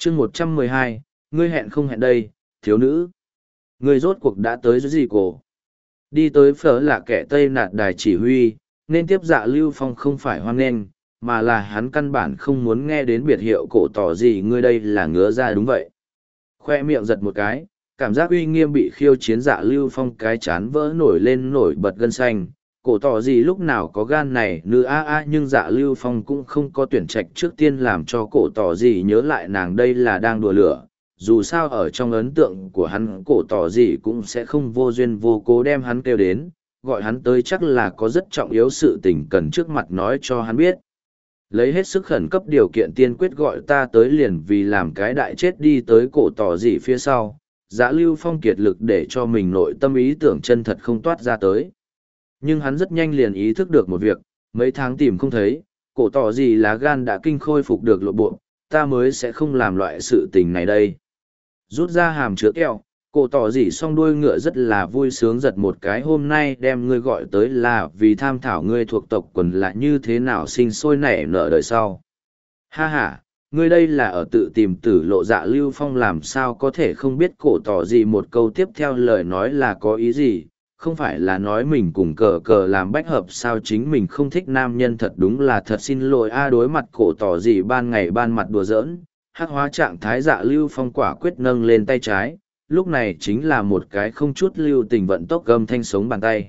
chương 112, ngươi hẹn không hẹn đây, thiếu nữ. Ngươi rốt cuộc đã tới dưới gì cổ. Đi tới phở là kẻ Tây Nạt đài chỉ huy, nên tiếp Dạ Lưu Phong không phải hoan nghênh, mà là hắn căn bản không muốn nghe đến biệt hiệu cổ tỏ gì ngươi đây là ngứa ra đúng vậy. Khoe miệng giật một cái, cảm giác uy nghiêm bị khiêu chiến Dạ Lưu Phong cái chán vỡ nổi lên nổi bật gân xanh. Cổ tỏ gì lúc nào có gan này nữ nhưng Dạ Lưu Phong cũng không có tuyển trạch trước tiên làm cho cổ tỏ gì nhớ lại nàng đây là đang đùa lửa. Dù sao ở trong ấn tượng của hắn cổ tỏ gì cũng sẽ không vô duyên vô cố đem hắn kêu đến, gọi hắn tới chắc là có rất trọng yếu sự tình cần trước mặt nói cho hắn biết. Lấy hết sức khẩn cấp điều kiện tiên quyết gọi ta tới liền vì làm cái đại chết đi tới cổ tỏ gì phía sau, Dạ Lưu Phong kiệt lực để cho mình nội tâm ý tưởng chân thật không toát ra tới. Nhưng hắn rất nhanh liền ý thức được một việc, mấy tháng tìm không thấy, cổ tỏ gì lá gan đã kinh khôi phục được lộ bộ, ta mới sẽ không làm loại sự tình này đây. Rút ra hàm chứa kẹo, cổ tỏ gì song đuôi ngựa rất là vui sướng giật một cái hôm nay đem ngươi gọi tới là vì tham thảo ngươi thuộc tộc quần là như thế nào sinh sôi nảy nở đời sau. Ha ha, ngươi đây là ở tự tìm tử lộ. Dạ Lưu Phong làm sao có thể không biết cổ tỏ gì một câu tiếp theo lời nói là có ý gì, không phải là nói mình cùng cờ cờ làm bách hợp sao chính mình không thích nam nhân thật đúng là thật xin lỗi đối mặt cổ tỏ gì ban ngày ban mặt đùa giỡn, hắc hóa trạng thái Dạ Lưu Phong quả quyết nâng lên tay trái, lúc này chính là một cái không chút lưu tình vận tốc gầm thanh sống bàn tay.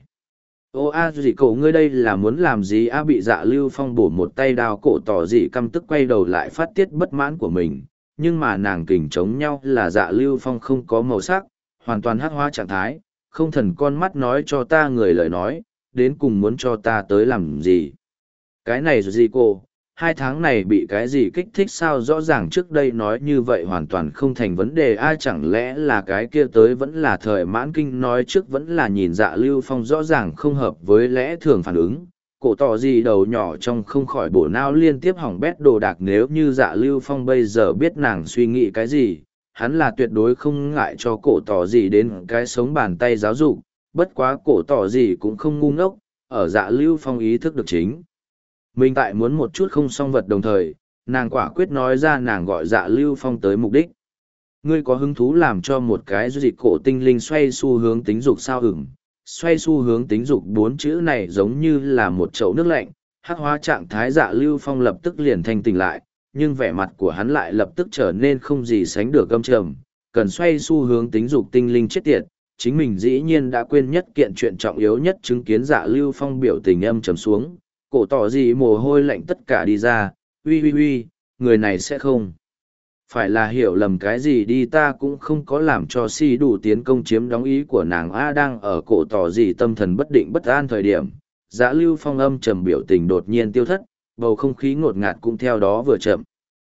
Ô gì cổ ngươi đây là muốn làm gì bị Dạ Lưu Phong bổ một tay đao cổ tỏ gì căm tức quay đầu lại phát tiết bất mãn của mình, nhưng mà nàng kình chống nhau là Dạ Lưu Phong không có màu sắc, hoàn toàn hắc hóa trạng thái, không thần con mắt nói cho ta người lời nói, đến cùng muốn cho ta tới làm gì. Cái này rồi gì cô, 2 tháng này bị cái gì kích thích sao rõ ràng trước đây nói như vậy hoàn toàn không thành vấn đề ai chẳng lẽ là cái kia tới vẫn là thời mãn kinh nói trước vẫn là nhìn Dạ Lưu Phong rõ ràng không hợp với lẽ thường phản ứng. Cổ tỏ gì đầu nhỏ trong không khỏi bổ não liên tiếp hỏng bét đồ đạc nếu như Dạ Lưu Phong bây giờ biết nàng suy nghĩ cái gì, hắn là tuyệt đối không ngại cho cổ tỏ gì đến cái sống bàn tay giáo dục, bất quá cổ tỏ gì cũng không ngu ngốc, ở Dạ Lưu Phong ý thức được chính. Mình tại muốn một chút không song vật đồng thời, nàng quả quyết nói ra nàng gọi Dạ Lưu Phong tới mục đích. Ngươi có hứng thú làm cho một cái dịch cổ tinh linh xoay xu hướng tính dục sao hửng, xoay xu hướng tính dục 4 chữ này giống như là một chậu nước lạnh, hắc hóa trạng thái Dạ Lưu Phong lập tức liền thanh tỉnh lại, nhưng vẻ mặt của hắn lại lập tức trở nên không gì sánh được gâm trầm, cần xoay xu hướng tính dục tinh linh chết tiệt, chính mình dĩ nhiên đã quên nhất kiện chuyện trọng yếu nhất chứng kiến Dạ Lưu Phong biểu tình âm trầm xuống, cổ tỏ gì mồ hôi lạnh tất cả đi ra, uy, người này sẽ không. Phải là hiểu lầm cái gì đi ta cũng không có làm cho si đủ tiến công chiếm đóng ý của nàng đang ở cổ tỏ gì tâm thần bất định bất an thời điểm. Dạ Lưu Phong âm trầm biểu tình đột nhiên tiêu thất, bầu không khí ngột ngạt cũng theo đó vừa chậm.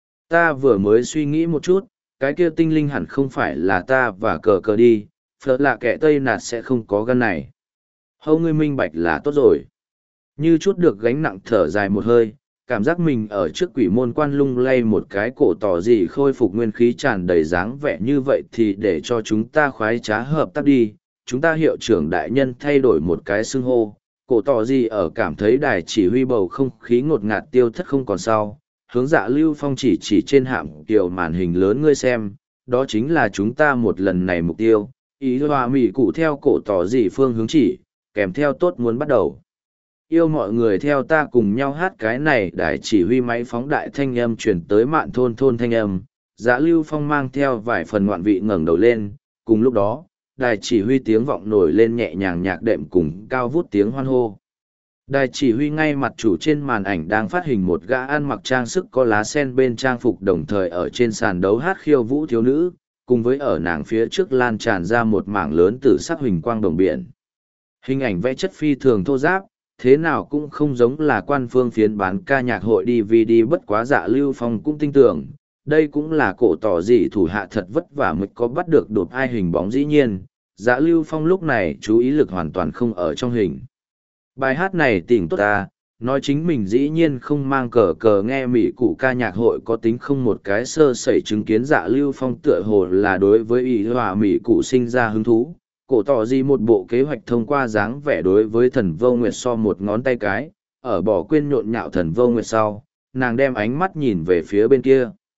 Ta vừa mới suy nghĩ một chút, cái kia tinh linh hẳn không phải là ta và cờ cờ đi, phở là kẻ Tây Nạt sẽ không có gân này. Hâu ngươi minh bạch là tốt rồi. Như chút được gánh nặng thở dài một hơi, cảm giác mình ở trước quỷ môn quan lung lay một cái cổ tỏ gì khôi phục nguyên khí tràn đầy dáng vẻ như vậy thì để cho chúng ta khoái trá hợp tác đi, chúng ta hiệu trưởng đại nhân thay đổi một cái xưng hô, cổ tỏ gì ở cảm thấy đài chỉ huy bầu không khí ngột ngạt tiêu thất không còn sau, hướng Dạ Lưu Phong chỉ trên hạm kiểu màn hình lớn ngươi xem, đó chính là chúng ta một lần này mục tiêu, ý hòa mỉ cụ theo cổ tỏ gì phương hướng chỉ, kèm theo tốt muốn bắt đầu. Yêu mọi người theo ta cùng nhau hát cái này đài chỉ huy máy phóng đại thanh âm chuyển tới mạn thôn thanh âm, Dạ Lưu Phong mang theo vài phần ngoạn vị ngẩng đầu lên, cùng lúc đó, đài chỉ huy tiếng vọng nổi lên nhẹ nhàng nhạc đệm cùng cao vút tiếng hoan hô. Đài chỉ huy ngay mặt chủ trên màn ảnh đang phát hình một gã ăn mặc trang sức có lá sen bên trang phục đồng thời ở trên sàn đấu hát khiêu vũ thiếu nữ, cùng với ở nàng phía trước lan tràn ra một mảng lớn tử sắc huỳnh quang đồng biển. Hình ảnh vẽ chất phi thường thô ráp, thế nào cũng không giống là quan phương phiến bán ca nhạc hội DVD bất quá Dạ Lưu Phong cũng tin tưởng, đây cũng là cổ tỏ gì thủ hạ thật vất vả mới có bắt được đột ai hình bóng dĩ nhiên, Dạ Lưu Phong lúc này chú ý lực hoàn toàn không ở trong hình. Bài hát này tỉnh tốt ta, nói chính mình dĩ nhiên không mang cờ cờ nghe mỹ cụ ca nhạc hội có tính không một cái sơ sẩy chứng kiến Dạ Lưu Phong tựa hồ là đối với ý hòa mỹ cụ sinh ra hứng thú. Cổ tỏ gì một bộ kế hoạch thông qua dáng vẻ đối với thần vô nguyệt so một ngón tay cái, ở bỏ quên nhộn nhạo thần vô nguyệt sau, nàng đem ánh mắt nhìn về phía bên kia.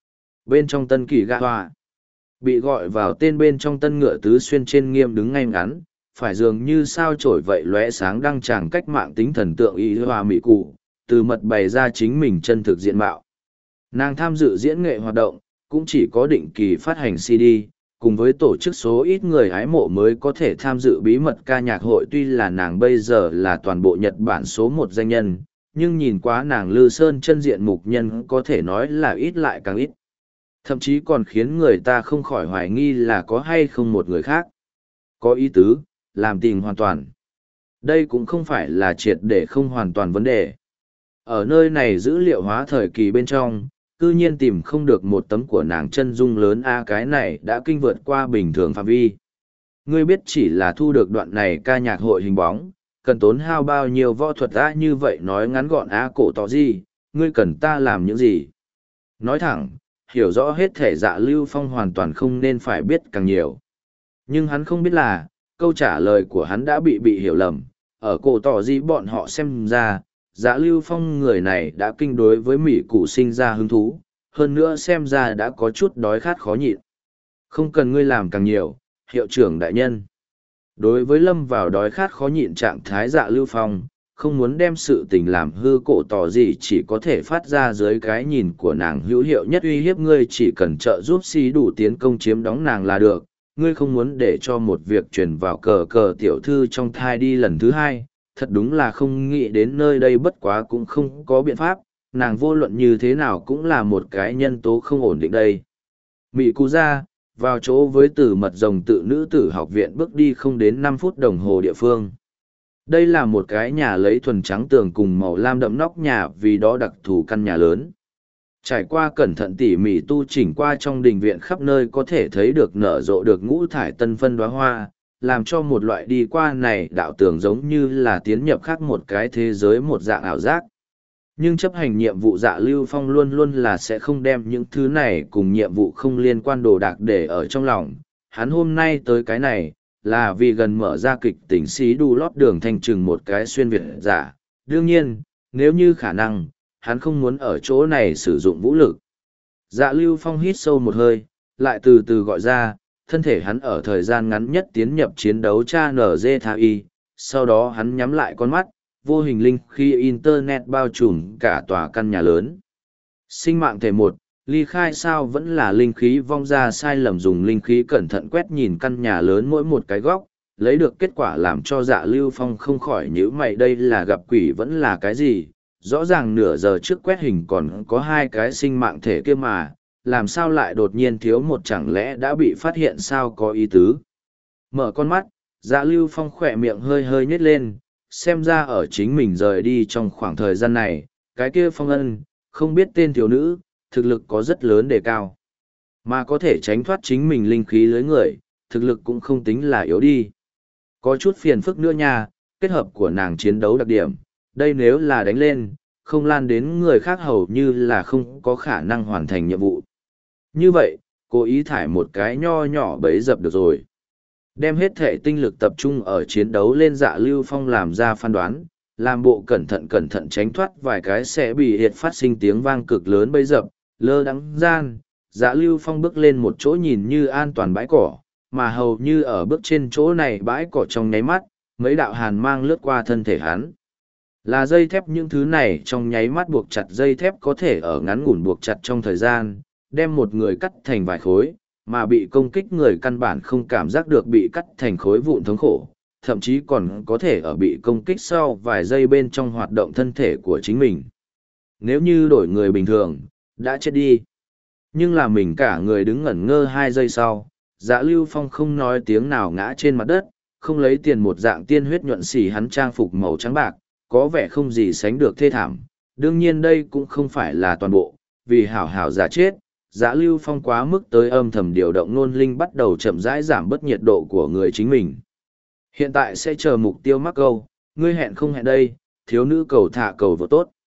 Bên trong tân kỳ gạ hoa, bị gọi vào tên bên trong tân ngựa tứ xuyên trên nghiêm đứng ngay ngắn, phải dường như sao trổi vậy lóe sáng đăng tràng cách mạng tính thần tượng y hoa mỹ cụ, từ mật bày ra chính mình chân thực diện mạo. Nàng tham dự diễn nghệ hoạt động, cũng chỉ có định kỳ phát hành CD, cùng với tổ chức số ít người hái mộ mới có thể tham dự bí mật ca nhạc hội. Tuy là nàng bây giờ là toàn bộ Nhật Bản số một danh nhân, nhưng nhìn quá nàng Lư Sơn chân diện mục nhân có thể nói là ít lại càng ít. Thậm chí còn khiến người ta không khỏi hoài nghi là có hay không một người khác. Có ý tứ, làm tình hoàn toàn. Đây cũng không phải là triệt để không hoàn toàn vấn đề. Ở nơi này dữ liệu hóa thời kỳ bên trong, cư nhiên tìm không được một tấm của nàng chân dung lớn cái này đã kinh vượt qua bình thường phạm vi. Ngươi biết chỉ là thu được đoạn này ca nhạc hội hình bóng, cần tốn hao bao nhiêu võ thuật như vậy nói ngắn gọn cổ tỏ gì, ngươi cần ta làm những gì. Nói thẳng, hiểu rõ hết thể Dạ Lưu Phong hoàn toàn không nên phải biết càng nhiều. Nhưng hắn không biết là, câu trả lời của hắn đã bị hiểu lầm, ở cổ tỏ gì bọn họ xem ra, Dạ Lưu Phong người này đã kinh đối với Mỹ Cụ sinh ra hứng thú, hơn nữa xem ra đã có chút đói khát khó nhịn. Không cần ngươi làm càng nhiều, hiệu trưởng đại nhân. Đối với lâm vào đói khát khó nhịn trạng thái Dạ Lưu Phong, không muốn đem sự tình làm hư cổ tỏ gì chỉ có thể phát ra dưới cái nhìn của nàng hữu hiệu nhất uy hiếp ngươi chỉ cần trợ giúp xí đủ tiến công chiếm đóng nàng là được. Ngươi không muốn để cho một việc truyền vào cờ tiểu thư trong thai đi lần thứ hai, thật đúng là không nghĩ đến nơi đây bất quá cũng không có biện pháp, nàng vô luận như thế nào cũng là một cái nhân tố không ổn định đây. Mị Cú ra, vào chỗ với Tử Mật Rồng tự nữ tử học viện bước đi không đến 5 phút đồng hồ địa phương. Đây là một cái nhà lấy thuần trắng tường cùng màu lam đậm nóc nhà vì đó đặc thù căn nhà lớn. Trải qua cẩn thận tỉ mỉ tu chỉnh qua trong đình viện khắp nơi có thể thấy được nở rộ được ngũ thải tân phân đóa hoa, làm cho một loại đi qua này đạo tường giống như là tiến nhập khác một cái thế giới một dạng ảo giác. Nhưng chấp hành nhiệm vụ Dạ Lưu Phong luôn luôn là sẽ không đem những thứ này cùng nhiệm vụ không liên quan đồ đạc để ở trong lòng. Hắn hôm nay tới cái này, là vì gần mở ra kịch tỉnh xí đu lót đường thành trừng một cái xuyên Việt giả. Đương nhiên, nếu như khả năng, hắn không muốn ở chỗ này sử dụng vũ lực. Dạ Lưu Phong hít sâu một hơi, lại từ từ gọi ra, thân thể hắn ở thời gian ngắn nhất tiến nhập chiến đấu cha NG Tha Y, sau đó hắn nhắm lại con mắt, vô hình linh khí internet bao trùm cả tòa căn nhà lớn. Sinh mạng thể một, ly khai sao vẫn là linh khí vong ra sai lầm dùng linh khí cẩn thận quét nhìn căn nhà lớn mỗi một cái góc, lấy được kết quả làm cho Dạ Lưu Phong không khỏi nhíu mày đây là gặp quỷ vẫn là cái gì, rõ ràng nửa giờ trước quét hình còn có 2 cái sinh mạng thể kia mà, làm sao lại đột nhiên thiếu một chẳng lẽ đã bị phát hiện sao có ý tứ. Mở con mắt, Dạ Lưu Phong khỏe miệng hơi hơi nhếch lên, xem ra ở chính mình rời đi trong khoảng thời gian này, cái kia Phong Ân, không biết tên thiếu nữ, thực lực có rất lớn đề cao. Mà có thể tránh thoát chính mình linh khí lưới người, thực lực cũng không tính là yếu đi. Có chút phiền phức nữa nha, kết hợp của nàng chiến đấu đặc điểm, đây nếu là đánh lên, không lan đến người khác hầu như là không có khả năng hoàn thành nhiệm vụ. Như vậy, cố ý thải một cái nho nhỏ bấy dập được rồi. Đem hết thể tinh lực tập trung ở chiến đấu lên Dạ Lưu Phong làm ra phán đoán, làm bộ cẩn thận tránh thoát vài cái sẽ bị hiệt phát sinh tiếng vang cực lớn bấy dập, lơ đắng gian. Dạ Lưu Phong bước lên một chỗ nhìn như an toàn bãi cỏ, mà hầu như ở bước trên chỗ này bãi cỏ trong nháy mắt, mấy đạo hàn mang lướt qua thân thể hắn. Là dây thép những thứ này trong nháy mắt buộc chặt dây thép có thể ở ngắn ngủn buộc chặt trong thời gian, đem một người cắt thành vài khối, mà bị công kích người căn bản không cảm giác được bị cắt thành khối vụn thống khổ, thậm chí còn có thể ở bị công kích sau vài giây bên trong hoạt động thân thể của chính mình. Nếu như đổi người bình thường, đã chết đi. Nhưng là mình cả người đứng ngẩn ngơ 2 giây sau, Dạ Lưu Phong không nói tiếng nào ngã trên mặt đất, không lấy tiền một dạng tiên huyết nhuận xỉ hắn trang phục màu trắng bạc, có vẻ không gì sánh được thê thảm. Đương nhiên đây cũng không phải là toàn bộ, vì hảo hảo giả chết, Dạ Lưu Phong quá mức tới âm thầm điều động nôn linh bắt đầu chậm rãi giảm bớt nhiệt độ của người chính mình. Hiện tại sẽ chờ mục tiêu mắc câu, ngươi hẹn không hẹn đây, thiếu nữ cầu thả cầu vô tốt.